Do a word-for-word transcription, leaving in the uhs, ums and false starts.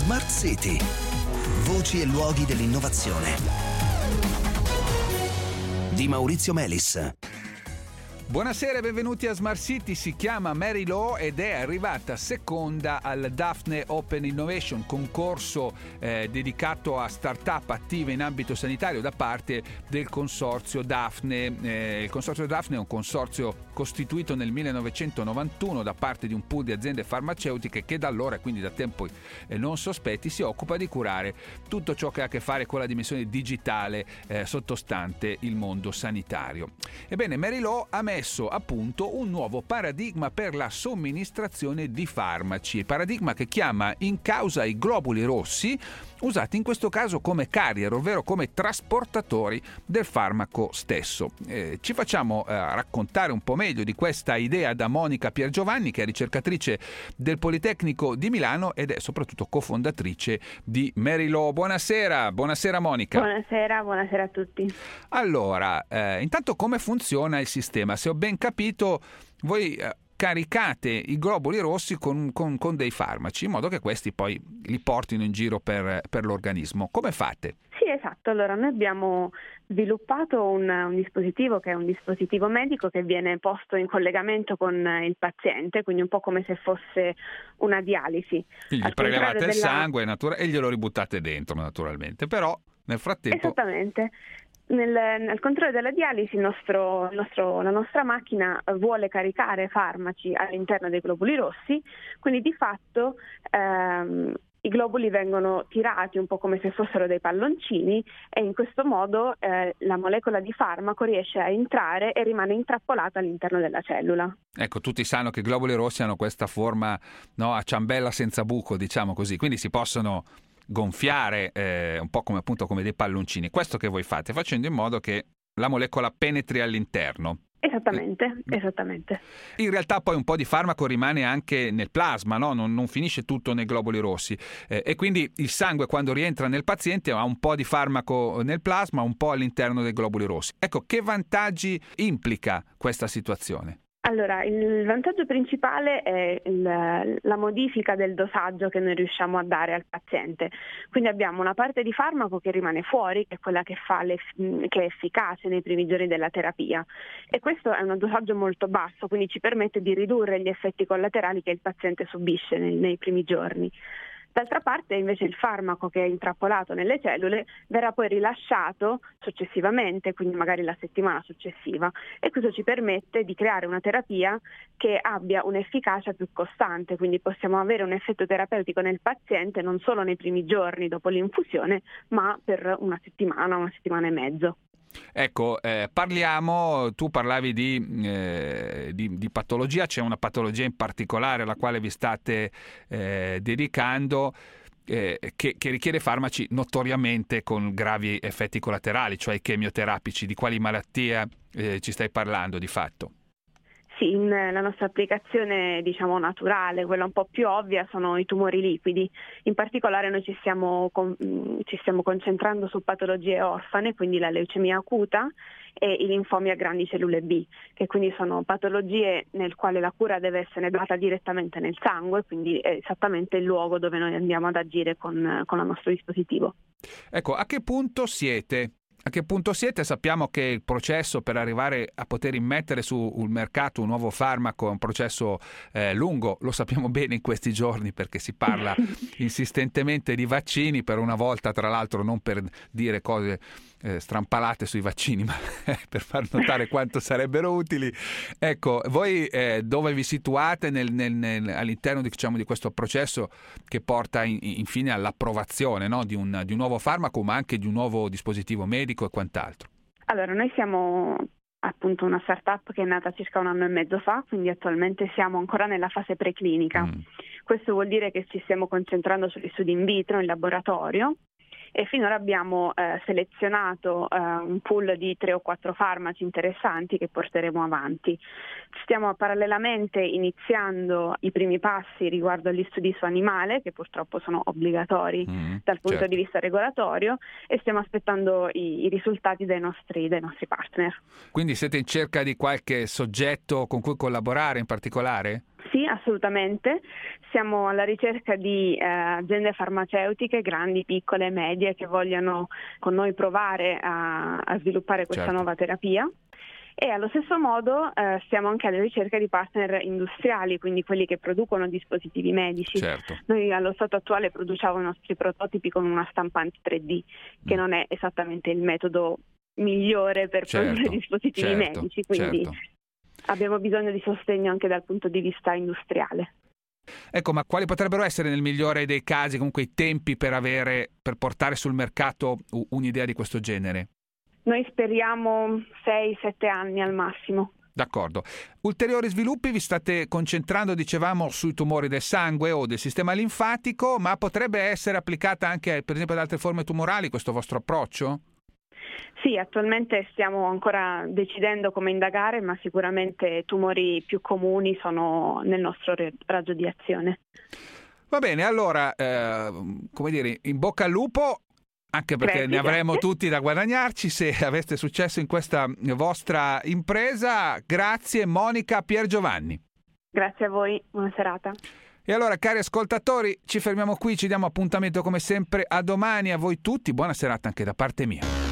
Smart City. Voci e luoghi dell'innovazione. Di Maurizio Melis. Buonasera e benvenuti a Smart City. Si chiama Mary Law ed è arrivata seconda al Daphne Open Innovation, concorso eh, dedicato a start-up attive in ambito sanitario da parte del consorzio Daphne. Eh, il consorzio Daphne è un consorzio costituito nel millenovecentonovantuno da parte di un pool di aziende farmaceutiche che da allora, quindi da tempi eh, non sospetti, si occupa di curare tutto ciò che ha a che fare con la dimensione digitale eh, sottostante il mondo sanitario. Ebbene, Mary Law ha messo a punto un nuovo paradigma per la somministrazione di farmaci, paradigma che chiama in causa i globuli rossi, usati in questo caso come carrier, ovvero come trasportatori del farmaco stesso. Eh, ci facciamo eh, raccontare un po' meglio di questa idea da Monica Piergiovanni, che è ricercatrice del Politecnico di Milano ed è soprattutto cofondatrice di Mary Law. Buonasera, buonasera Monica. Buonasera, buonasera a tutti. Allora, eh, intanto come funziona il sistema? Se ho ben capito, voi eh, caricate i globuli rossi con, con, con dei farmaci, in modo che questi poi li portino in giro per, per l'organismo. Come fate? Sì, esatto. Allora, noi abbiamo sviluppato un, un dispositivo che è un dispositivo medico che viene posto in collegamento con il paziente, quindi un po' come se fosse una dialisi. Quindi gli prelevate il della... sangue natura- e glielo ributtate dentro, naturalmente, però nel frattempo... Esattamente. Nel, nel controllo della dialisi il nostro, il nostro, la nostra macchina vuole caricare farmaci all'interno dei globuli rossi, quindi di fatto ehm, i globuli vengono tirati un po' come se fossero dei palloncini e in questo modo eh, la molecola di farmaco riesce a entrare e rimane intrappolata all'interno della cellula. Ecco, tutti sanno che i globuli rossi hanno questa forma, no, a ciambella senza buco, diciamo così, quindi si possono gonfiare eh, un po' come appunto come dei palloncini. Questo che voi fate, facendo in modo che la molecola penetri all'interno. Esattamente, esattamente. In realtà poi un po' di farmaco rimane anche nel plasma, no? non, non finisce tutto nei globuli rossi eh, e quindi il sangue, quando rientra nel paziente, ha un po' di farmaco nel plasma, un po' all'interno dei globuli rossi. Ecco, che vantaggi implica questa situazione? Allora, il vantaggio principale è il, la modifica del dosaggio che noi riusciamo a dare al paziente. Quindi abbiamo una parte di farmaco che rimane fuori, che è quella che, fa le, che è efficace nei primi giorni della terapia. E questo è un dosaggio molto basso, quindi ci permette di ridurre gli effetti collaterali che il paziente subisce nei, nei primi giorni. D'altra parte invece il farmaco che è intrappolato nelle cellule verrà poi rilasciato successivamente, quindi magari la settimana successiva, e questo ci permette di creare una terapia che abbia un'efficacia più costante, quindi possiamo avere un effetto terapeutico nel paziente non solo nei primi giorni dopo l'infusione, ma per una settimana, una settimana e mezzo. Ecco, eh, parliamo, tu parlavi di, eh, di, di patologia, c'è una patologia in particolare alla quale vi state eh, dedicando eh, che, che richiede farmaci notoriamente con gravi effetti collaterali, cioè i chemioterapici. Di quali malattie eh, ci stai parlando di fatto? Sì, in, la nostra applicazione diciamo naturale, quella un po' più ovvia, sono i tumori liquidi. In particolare noi ci stiamo, con, ci stiamo concentrando su patologie orfane, quindi la leucemia acuta e i linfomi a grandi cellule B, che quindi sono patologie nel quale la cura deve essere data direttamente nel sangue, quindi è esattamente il luogo dove noi andiamo ad agire con, con il nostro dispositivo. Ecco, a che punto siete? A che punto siete? Sappiamo che il processo per arrivare a poter immettere sul mercato un nuovo farmaco è un processo eh, lungo, lo sappiamo bene in questi giorni perché si parla insistentemente di vaccini, per una volta tra l'altro non per dire cose eh, strampalate sui vaccini, ma per far notare quanto sarebbero utili. Ecco, voi eh, dove vi situate nel, nel, nel, all'interno di, diciamo, di questo processo che porta in, infine all'approvazione, no? di, un, di un nuovo farmaco, ma anche di un nuovo dispositivo medico e quant'altro? Allora, noi siamo appunto una startup che è nata circa un anno e mezzo fa, quindi attualmente siamo ancora nella fase preclinica. Mm. Questo vuol dire che ci stiamo concentrando sugli studi in vitro, in laboratorio, e finora abbiamo eh, selezionato eh, un pool di tre o quattro farmaci interessanti che porteremo avanti. Stiamo parallelamente iniziando i primi passi riguardo agli studi su animale, che purtroppo sono obbligatori mm, dal punto certo. di vista regolatorio, e stiamo aspettando i, i risultati dai nostri, dai nostri partner. Quindi siete in cerca di qualche soggetto con cui collaborare in particolare? Sì, assolutamente. Siamo alla ricerca di eh, aziende farmaceutiche, grandi, piccole, medie, che vogliano con noi provare a, a sviluppare questa Certo. nuova terapia. E allo stesso modo eh, siamo anche alla ricerca di partner industriali, quindi quelli che producono dispositivi medici. Certo. Noi allo stato attuale produciamo i nostri prototipi con una stampante tre D, che Mm. non è esattamente il metodo migliore per Certo, produrre dispositivi certo, medici, quindi certo. abbiamo bisogno di sostegno anche dal punto di vista industriale. Ecco, ma quali potrebbero essere nel migliore dei casi comunque i tempi per avere, per portare sul mercato u- un'idea di questo genere? Noi speriamo sei sette anni al massimo. D'accordo. Ulteriori sviluppi vi state concentrando, dicevamo, sui tumori del sangue o del sistema linfatico, ma potrebbe essere applicata anche, per esempio, ad altre forme tumorali questo vostro approccio? Sì, attualmente stiamo ancora decidendo come indagare, ma sicuramente tumori più comuni sono nel nostro re- raggio di azione. Va bene, allora, eh, come dire, in bocca al lupo, anche perché Grazie, ne avremo grazie. tutti da guadagnarci se aveste successo in questa vostra impresa. Grazie Monica Piergiovanni. Grazie a voi, buona serata. E allora, cari ascoltatori, ci fermiamo qui, ci diamo appuntamento come sempre a domani. A voi tutti, buona serata anche da parte mia.